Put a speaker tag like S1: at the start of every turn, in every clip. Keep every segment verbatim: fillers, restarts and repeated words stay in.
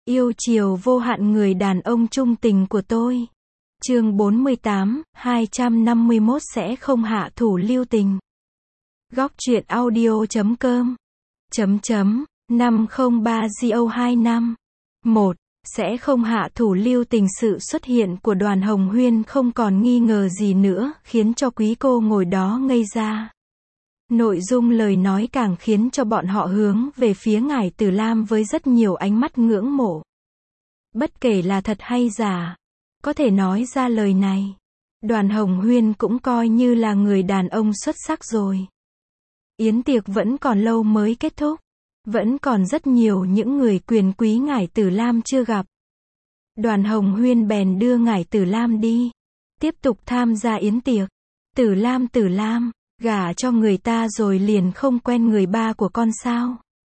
S1: Yêu chiều vô hạn người đàn ông trung tình của tôi. Chương bốn mươi tám, hai trăm năm mươi mốt sẽ không hạ thủ lưu tình. Góc truyện audio chấm com chấm chấm năm không ba G O hai năm. một. Sẽ không hạ thủ lưu tình. Sự xuất hiện của Đoàn Hồng Huyên không còn nghi ngờ gì nữa, khiến cho quý cô ngồi đó ngây ra. Nội dung lời nói càng khiến cho bọn họ hướng về phía Ngải Tử Lam với rất nhiều ánh mắt ngưỡng mộ. Bất kể là thật hay giả, có thể nói ra lời này, Đoàn Hồng Huyên cũng coi như là người đàn ông xuất sắc rồi. Yến tiệc vẫn còn lâu mới kết thúc, vẫn còn rất nhiều những người quyền quý Ngải Tử Lam chưa gặp. Đoàn Hồng Huyên bèn đưa Ngải Tử Lam đi, tiếp tục tham gia yến tiệc. Tử Lam, Tử Lam, gả cho người ta rồi liền không quen người ba của con sao?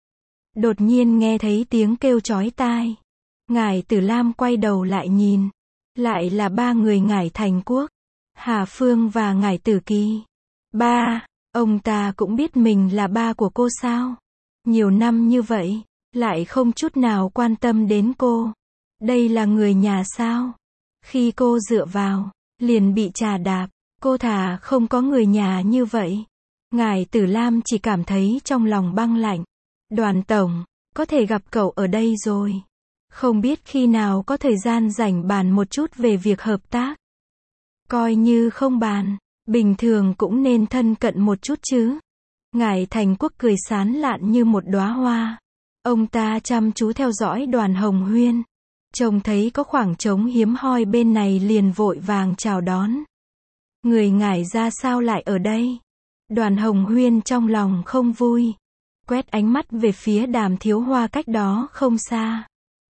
S1: Đột nhiên nghe thấy tiếng kêu chói tai. Ngải Tử Lam quay đầu lại nhìn, lại là ba người Ngải Thành Quốc, Hà Phương và Ngải Tử Kỳ. Ba, ông ta cũng biết mình là ba của cô sao? Nhiều năm như vậy, lại không chút nào quan tâm đến cô. Đây là người nhà sao? Khi cô dựa vào, liền bị trà đạp. Cô thà không có người nhà như vậy. Ngải Tử Lam chỉ cảm thấy trong lòng băng lạnh. Đoàn tổng, có thể gặp cậu ở đây rồi. Không biết khi nào có thời gian rảnh bàn một chút về việc hợp tác. Coi như không bàn, bình thường cũng nên thân cận một chút chứ. Ngải Thành Quốc cười sán lạn như một đóa hoa. Ông ta chăm chú theo dõi Đoàn Hồng Huyên. Trông thấy có khoảng trống hiếm hoi bên này liền vội vàng chào đón. Người Ngải ra sao lại ở đây? Đoàn Hồng Huyên trong lòng không vui, quét ánh mắt về phía Đàm Thiếu Hoa cách đó không xa.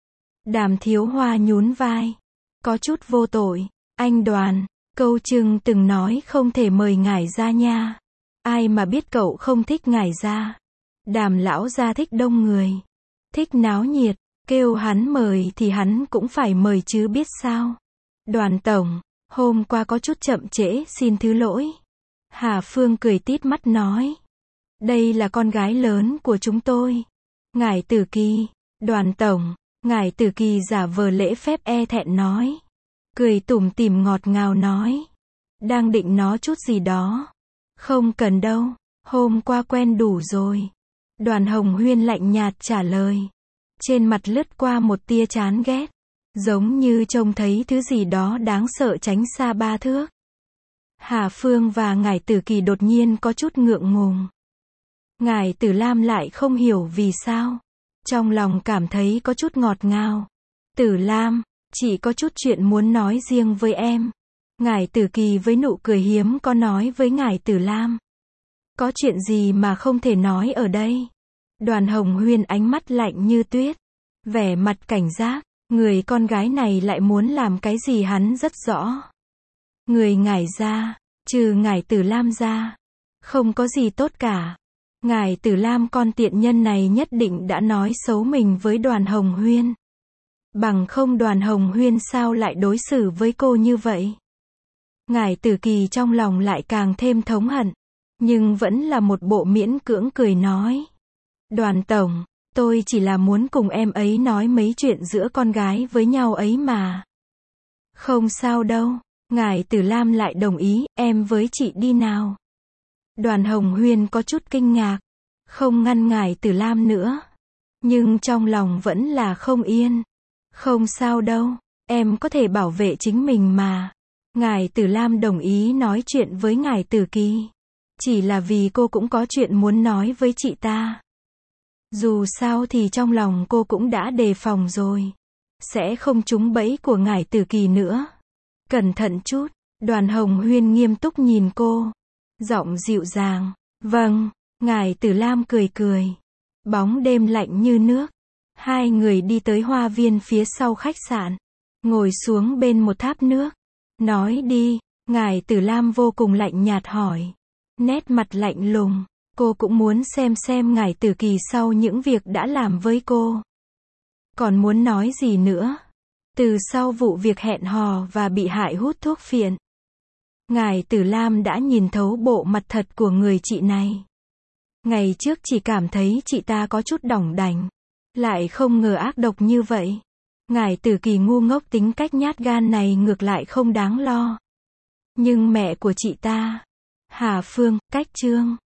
S1: Đàm Thiếu Hoa nhún vai, có chút vô tội. Anh Đoàn, câu Trừng từng nói không thể mời Ngải ra nha. Ai mà biết cậu không thích Ngải ra. Đàm lão gia thích đông người, thích náo nhiệt, kêu hắn mời thì hắn cũng phải mời chứ biết sao. Đoàn tổng, hôm qua có chút chậm trễ, xin thứ lỗi. Hà Phương cười tít mắt nói. Đây là con gái lớn của chúng tôi. Ngải Tử Kỳ, Đoàn tổng. Ngải Tử Kỳ giả vờ lễ phép e thẹn nói. Cười tủm tỉm ngọt ngào nói. Đang định nói chút gì đó. Không cần đâu, hôm qua quen đủ rồi. Đoàn Hồng Huyên lạnh nhạt trả lời. Trên mặt lướt qua một tia chán ghét. Giống như trông thấy thứ gì đó đáng sợ tránh xa ba thước. Hà Phương và Ngải Tử Kỳ đột nhiên có chút ngượng ngùng. Ngải Tử Lam lại không hiểu vì sao. Trong lòng cảm thấy có chút ngọt ngào. Tử Lam, chị có chút chuyện muốn nói riêng với em. Ngải Tử Kỳ với nụ cười hiếm có nói với Ngải Tử Lam. Có chuyện gì mà không thể nói ở đây? Đoàn Hồng Huyên ánh mắt lạnh như tuyết, vẻ mặt cảnh giác. Người con gái này lại muốn làm cái gì hắn rất rõ. Người Ngải ra, trừ Ngải Tử Lam ra, không có gì tốt cả. Ngải Tử Lam con tiện nhân này nhất định đã nói xấu mình với Đoàn Hồng Huyên. Bằng không Đoàn Hồng Huyên sao lại đối xử với cô như vậy? Ngải Tử Kỳ trong lòng lại càng thêm thống hận, nhưng vẫn là một bộ miễn cưỡng cười nói. Đoàn tổng, tôi chỉ là muốn cùng em ấy nói mấy chuyện giữa con gái với nhau ấy mà. Không sao đâu. Ngải Tử Lam lại đồng ý, em với chị đi nào. Đoàn Hồng Huyên có chút kinh ngạc, không ngăn Ngải Tử Lam nữa. Nhưng trong lòng vẫn là không yên. Không sao đâu, em có thể bảo vệ chính mình mà. Ngải Tử Lam đồng ý nói chuyện với Ngải Tử Kỳ. Chỉ là vì cô cũng có chuyện muốn nói với chị ta. Dù sao thì trong lòng cô cũng đã đề phòng rồi. Sẽ không trúng bẫy của Ngải Tử Kỳ nữa. Cẩn thận chút. Đoàn Hồng Huyên nghiêm túc nhìn cô. Giọng dịu dàng. Vâng. Ngải Tử Lam cười cười. Bóng đêm lạnh như nước. Hai người đi tới hoa viên phía sau khách sạn. Ngồi xuống bên một tháp nước. Nói đi. Ngải Tử Lam vô cùng lạnh nhạt hỏi. Nét mặt lạnh lùng. Cô cũng muốn xem xem Ngải Tử Kỳ sau những việc đã làm với cô. Còn muốn nói gì nữa? Từ sau vụ việc hẹn hò và bị hại hút thuốc phiện, Ngải Tử Lam đã nhìn thấu bộ mặt thật của người chị này. Ngày trước chỉ cảm thấy chị ta có chút đỏng đảnh. Lại không ngờ ác độc như vậy. Ngải Tử Kỳ ngu ngốc tính cách nhát gan này ngược lại không đáng lo. Nhưng mẹ của chị ta, Hà Phương, cách Trương